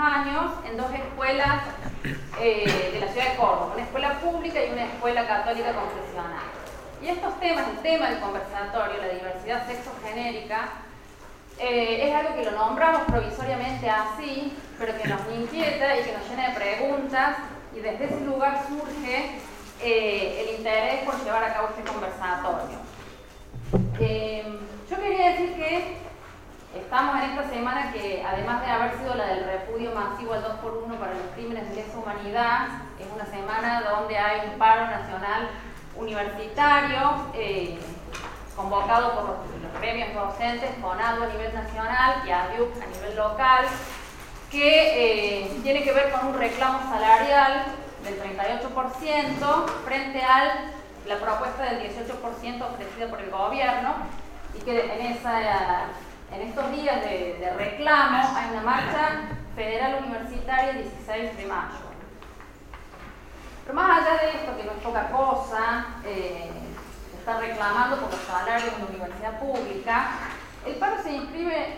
años en dos escuelas de la ciudad de Córdoba, una escuela pública y una escuela católica confesional. Y estos temas, el tema del conversatorio, la diversidad sexogenérica, es algo que lo nombramos provisoriamente así, pero que nos inquieta y que nos llena de preguntas, y desde ese lugar surge el interés por llevar a cabo este conversatorio. Yo quería decir que estamos en esta semana que, además de haber sido la del repudio masivo al 2x1 para los crímenes de lesa humanidad, es una semana donde hay un paro nacional universitario convocado por los gremios docentes, CONADU a nivel nacional y ADIUC a nivel local, que tiene que ver con un reclamo salarial del 38% frente a la propuesta del 18% ofrecida por el gobierno, y que en estos días de reclamo hay una marcha federal universitaria el 16 de mayo. Pero más allá de esto, que no es poca cosa, se está reclamando por los salarios en la universidad pública, el paro se inscribe,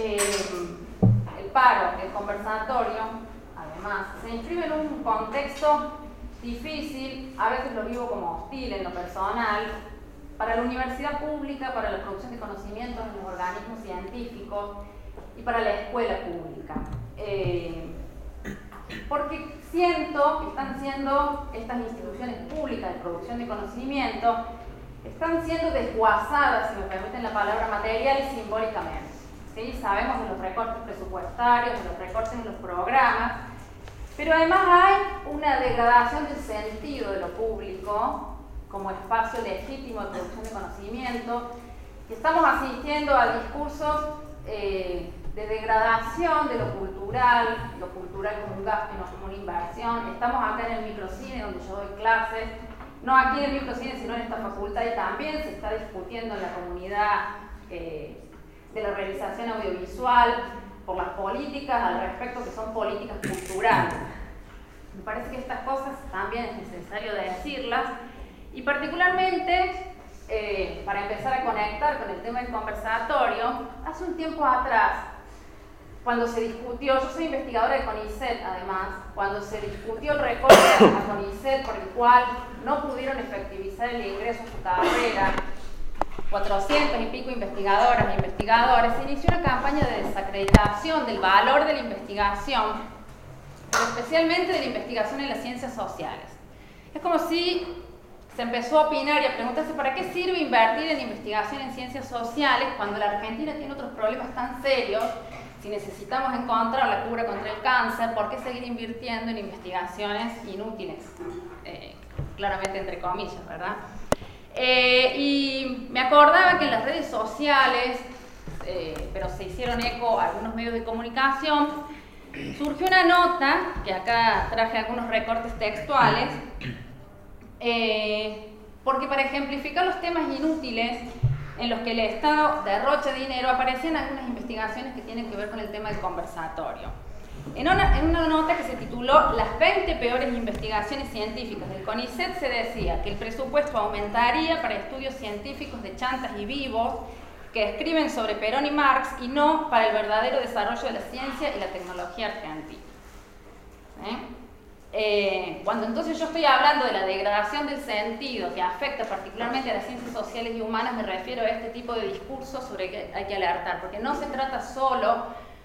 el conversatorio, además, se inscribe en un contexto difícil, a veces lo vivo como hostil en lo personal, para la universidad pública, para la producción de conocimientos en los organismos científicos y para la escuela pública. Porque siento que están siendo estas instituciones públicas de producción de conocimiento, están siendo desguazadas, si me permiten la palabra, material y simbólicamente. ¿Sí? Sabemos de los recortes presupuestarios, de los recortes en los programas, pero además hay una degradación del sentido de lo público como espacio legítimo de producción de conocimiento, y estamos asistiendo a discursos de degradación de lo cultural como un gasto y no como una inversión. Estamos acá en el microcine donde yo doy clases, no aquí en el microcine sino en esta facultad, y también se está discutiendo en la comunidad de la realización audiovisual por las políticas al respecto, que son políticas culturales. Me parece que estas cosas también es necesario decirlas, y particularmente para empezar a conectar con el tema del conversatorio, hace un tiempo atrás, cuando se discutió, yo soy investigadora de CONICET además, cuando se discutió el recorte a CONICET por el cual no pudieron efectivizar el ingreso a su carrera 400 y pico investigadoras e investigadores, se inició una campaña de desacreditación del valor de la investigación, pero especialmente de la investigación en las ciencias sociales. Es como si se empezó a opinar y a preguntarse ¿para qué sirve invertir en investigación en ciencias sociales cuando la Argentina tiene otros problemas tan serios? Si necesitamos encontrar la cura contra el cáncer, ¿por qué seguir invirtiendo en investigaciones inútiles? Claramente entre comillas, ¿verdad? Y me acordaba que en las redes sociales, pero se hicieron eco a algunos medios de comunicación, surgió una nota, que acá traje algunos recortes textuales, porque para ejemplificar los temas inútiles en los que el Estado derrocha dinero, aparecían algunas investigaciones que tienen que ver con el tema del conversatorio. En una nota que se tituló Las 20 peores investigaciones científicas del CONICET se decía que el presupuesto aumentaría para estudios científicos de chantas y vivos que escriben sobre Perón y Marx, y no para el verdadero desarrollo de la ciencia y la tecnología argentina. Cuando entonces yo estoy hablando de la degradación del sentido que afecta particularmente a las ciencias sociales y humanas, me refiero a este tipo de discursos sobre que hay que alertar, porque no se trata solo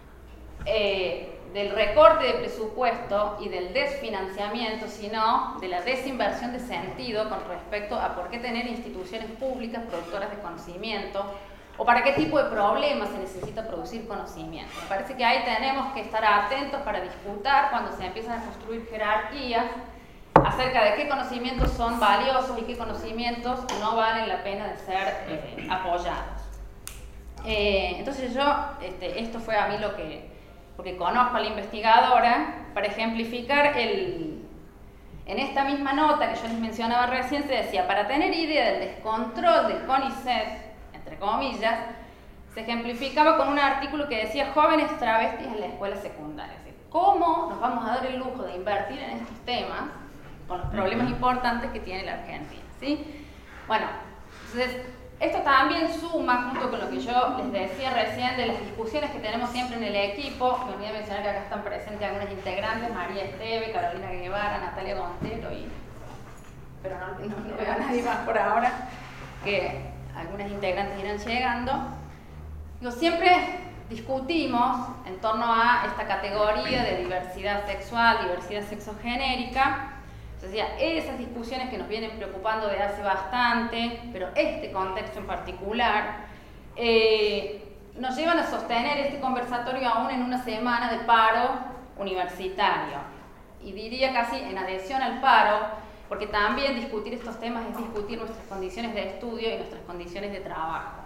del recorte de presupuesto y del desfinanciamiento, sino de la desinversión de sentido con respecto a por qué tener instituciones públicas productoras de conocimiento, o para qué tipo de problemas se necesita producir conocimiento. Me parece que ahí tenemos que estar atentos para disputar cuando se empiezan a construir jerarquías acerca de qué conocimientos son valiosos y qué conocimientos no valen la pena de ser apoyados. Entonces esto fue a mí porque conozco a la investigadora, para ejemplificar en esta misma nota que yo les mencionaba recién, se decía, para tener idea del descontrol del CONICET, entre comillas, se ejemplificaba con un artículo que decía jóvenes travestis en la escuela secundaria. Es decir, ¿cómo nos vamos a dar el lujo de invertir en estos temas con los problemas importantes que tiene la Argentina? ¿Sí? Bueno, entonces Esto también suma, junto con lo que yo les decía recién, de las discusiones que tenemos siempre en el equipo. Me olvidé mencionar que acá están presentes algunas integrantes, María Esteve, Carolina Guevara, Natalia Gontero, pero no veo a nadie más por ahora, que algunas integrantes irán llegando. Siempre discutimos en torno a esta categoría de diversidad sexual, diversidad sexogenérica. O sea, esas discusiones que nos vienen preocupando desde hace bastante, pero este contexto en particular, nos llevan a sostener este conversatorio aún en una semana de paro universitario. Y diría casi en adhesión al paro, porque también discutir estos temas es discutir nuestras condiciones de estudio y nuestras condiciones de trabajo.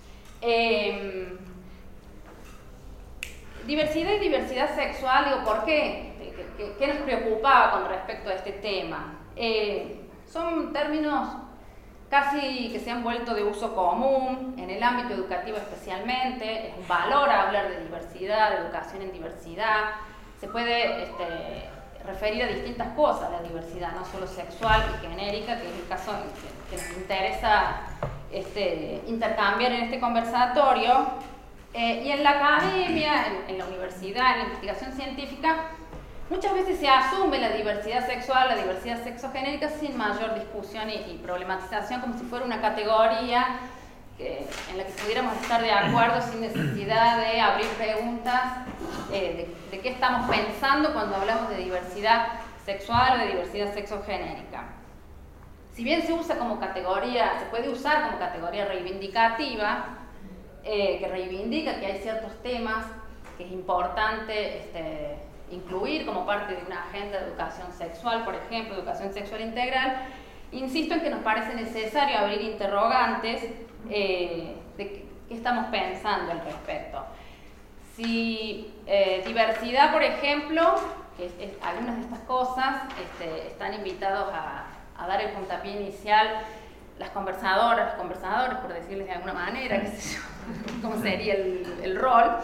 Diversidad y diversidad sexual, digo, ¿por qué? ¿Qué nos preocupaba con respecto a este tema? Son términos casi que se han vuelto de uso común, en el ámbito educativo especialmente. Es un valor hablar de diversidad, de educación en diversidad. Se puede referir a distintas cosas la diversidad, no solo sexual y genérica, que es el caso que nos interesa intercambiar en este conversatorio. Y en la academia, en la universidad, en la investigación científica, muchas veces se asume la diversidad sexual, la diversidad sexogenérica sin mayor discusión y problematización, como si fuera una categoría en la que pudiéramos estar de acuerdo sin necesidad de abrir preguntas de qué estamos pensando cuando hablamos de diversidad sexual o de diversidad sexogenérica. Si bien se usa como categoría, se puede usar como categoría reivindicativa, que reivindica que hay ciertos temas que es importante incluir como parte de una agenda de educación sexual, por ejemplo, educación sexual integral, insisto en que nos parece necesario abrir interrogantes de qué estamos pensando al respecto. Si diversidad, por ejemplo, algunas de estas cosas están invitados a dar el puntapié inicial las conversadoras, los conversadores, por decirles de alguna manera, qué sé yo, cómo sería el rol.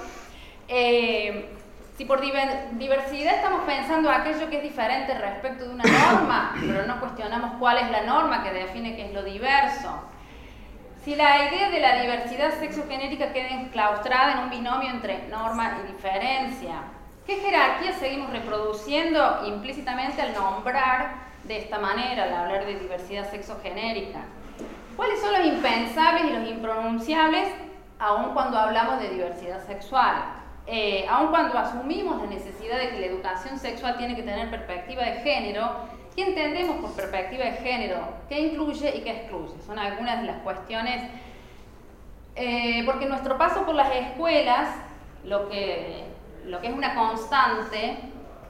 Si por diversidad estamos pensando aquello que es diferente respecto de una norma, pero no cuestionamos cuál es la norma que define qué es lo diverso. Si la idea de la diversidad sexogenérica queda enclaustrada en un binomio entre norma y diferencia, ¿qué jerarquía seguimos reproduciendo implícitamente al nombrar de esta manera, al hablar de diversidad sexogenérica? ¿Cuáles son los impensables y los impronunciables aun cuando hablamos de diversidad sexual? Aun cuando asumimos la necesidad de que la educación sexual tiene que tener perspectiva de género, ¿qué entendemos por perspectiva de género? ¿Qué incluye y qué excluye? Son algunas de las cuestiones, porque nuestro paso por las escuelas, lo que es una constante,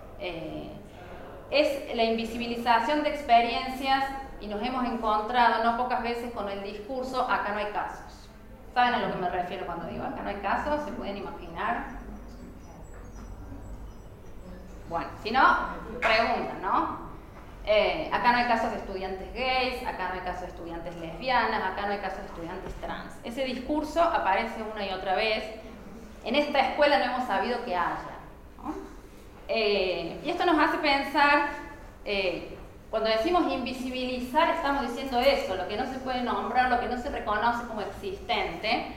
es la invisibilización de experiencias, y nos hemos encontrado no pocas veces con el discurso acá no hay casos. ¿Saben a lo que me refiero cuando digo acá no hay casos? ¿Se pueden imaginar? Bueno, si no, preguntan, ¿no? Acá no hay casos de estudiantes gays, acá no hay casos de estudiantes lesbianas, acá no hay casos de estudiantes trans. Ese discurso aparece una y otra vez. En esta escuela no hemos sabido que haya, ¿no? Y esto nos hace pensar, cuando decimos invisibilizar, estamos diciendo eso, lo que no se puede nombrar, lo que no se reconoce como existente,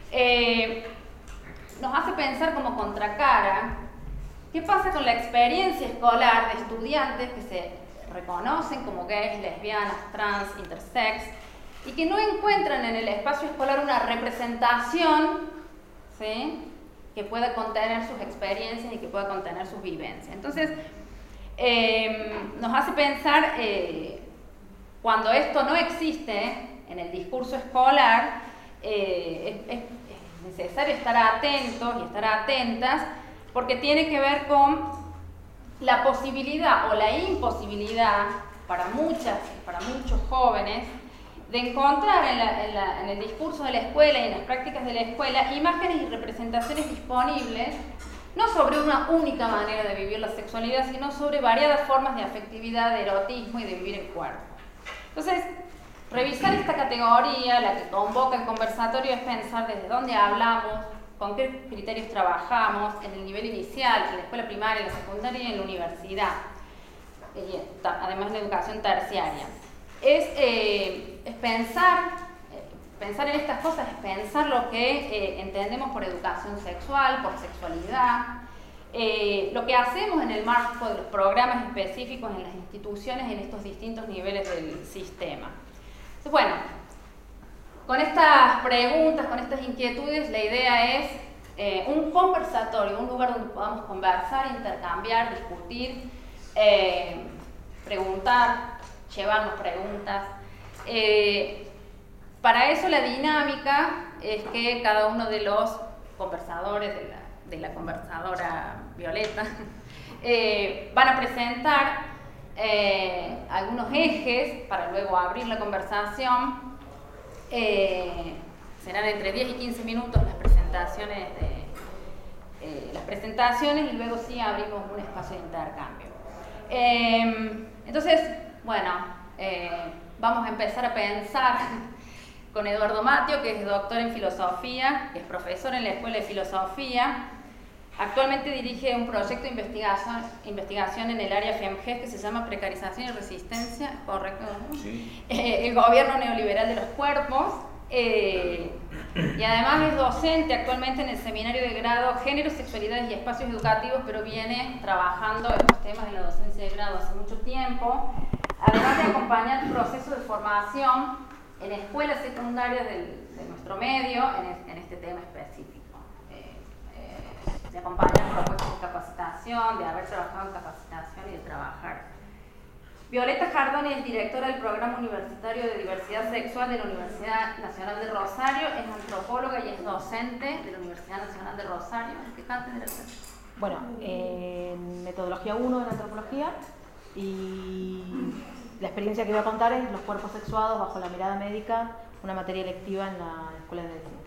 nos hace pensar como contracara, ¿qué pasa con la experiencia escolar de estudiantes que se reconocen como gays, lesbianas, trans, intersex, y que no encuentran en el espacio escolar una representación, ¿sí?, que pueda contener sus experiencias y que pueda contener sus vivencias? Entonces, nos hace pensar, cuando esto no existe en el discurso escolar, es necesario estar atentos y estar atentas, porque tiene que ver con la posibilidad o la imposibilidad para muchos jóvenes de encontrar en el discurso de la escuela y en las prácticas de la escuela imágenes y representaciones disponibles, no sobre una única manera de vivir la sexualidad, sino sobre variadas formas de afectividad, de erotismo y de vivir el cuerpo. Entonces, revisar esta categoría, la que convoca el conversatorio, es pensar desde dónde hablamos, con qué criterios trabajamos, en el nivel inicial, en la escuela primaria, en la secundaria y en la universidad, además de la educación terciaria. Es pensar pensar en estas cosas es pensar lo que entendemos por educación sexual, por sexualidad, lo que hacemos en el marco de los programas específicos en las instituciones en estos distintos niveles del sistema. Entonces, bueno, con estas preguntas, con estas inquietudes, la idea es un conversatorio, un lugar donde podamos conversar, intercambiar, discutir, preguntar, llevarnos preguntas. Para eso la dinámica es que cada uno de los conversadores, de la conversadora Violeta, van a presentar algunos ejes para luego abrir la conversación. Serán entre 10 y 15 minutos las presentaciones y luego sí abrimos un espacio de intercambio. Entonces, bueno, vamos a empezar a pensar con Eduardo Matio, que es doctor en filosofía, que es profesor en la Escuela de Filosofía. Actualmente dirige un proyecto de investigación en el área FEMGES que se llama Precarización y Resistencia, ¿correcto? Sí. El gobierno neoliberal de los cuerpos. Y además es docente actualmente en el seminario de grado Género, Sexualidades y Espacios Educativos, pero viene trabajando estos temas en la docencia de grado hace mucho tiempo, además de acompañar el proceso de formación en escuelas secundarias de nuestro medio en este tema específico. De acompañar propuestas de capacitación, de haber trabajado en capacitación y de trabajar. Violeta Jardoni es directora del Programa Universitario de Diversidad Sexual de la Universidad Nacional de Rosario, es antropóloga y es docente de la Universidad Nacional de Rosario. ¿Qué cátedra es? Bueno, metodología 1 de la antropología, y la experiencia que voy a contar es los cuerpos sexuados bajo la mirada médica, una materia electiva en la Escuela de Medicina.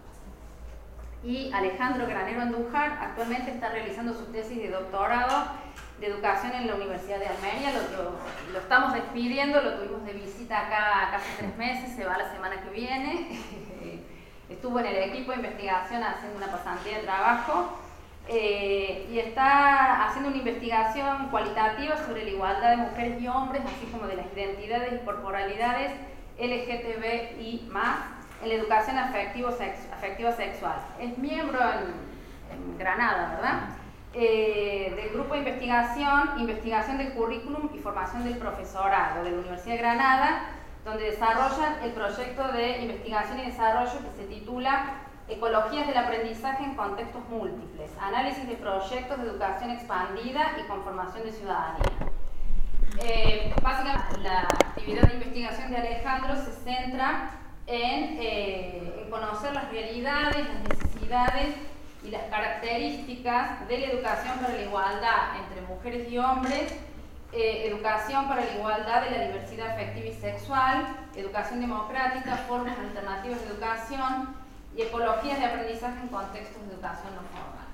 Y Alejandro Granero Andújar actualmente está realizando su tesis de doctorado de educación en la Universidad de Almería. Lo estamos despidiendo, lo tuvimos de visita acá casi 3 meses, se va la semana que viene. Estuvo en el equipo de investigación haciendo una pasantía de trabajo y está haciendo una investigación cualitativa sobre la igualdad de mujeres y hombres, así como de las identidades y corporalidades LGTBI+, en la educación afectiva sexual. Es miembro en Granada, ¿verdad? Del grupo de investigación del currículum y formación del profesorado de la Universidad de Granada, donde desarrollan el proyecto de investigación y desarrollo que se titula Ecologías del aprendizaje en contextos múltiples, análisis de proyectos de educación expandida y conformación de ciudadanía. Básicamente la actividad de investigación de Alejandro se centra en conocer las realidades, las necesidades y las características de la educación para la igualdad entre mujeres y hombres, educación para la igualdad de la diversidad afectiva y sexual, educación democrática, formas alternativas de educación y ecologías de aprendizaje en contextos de educación no formal.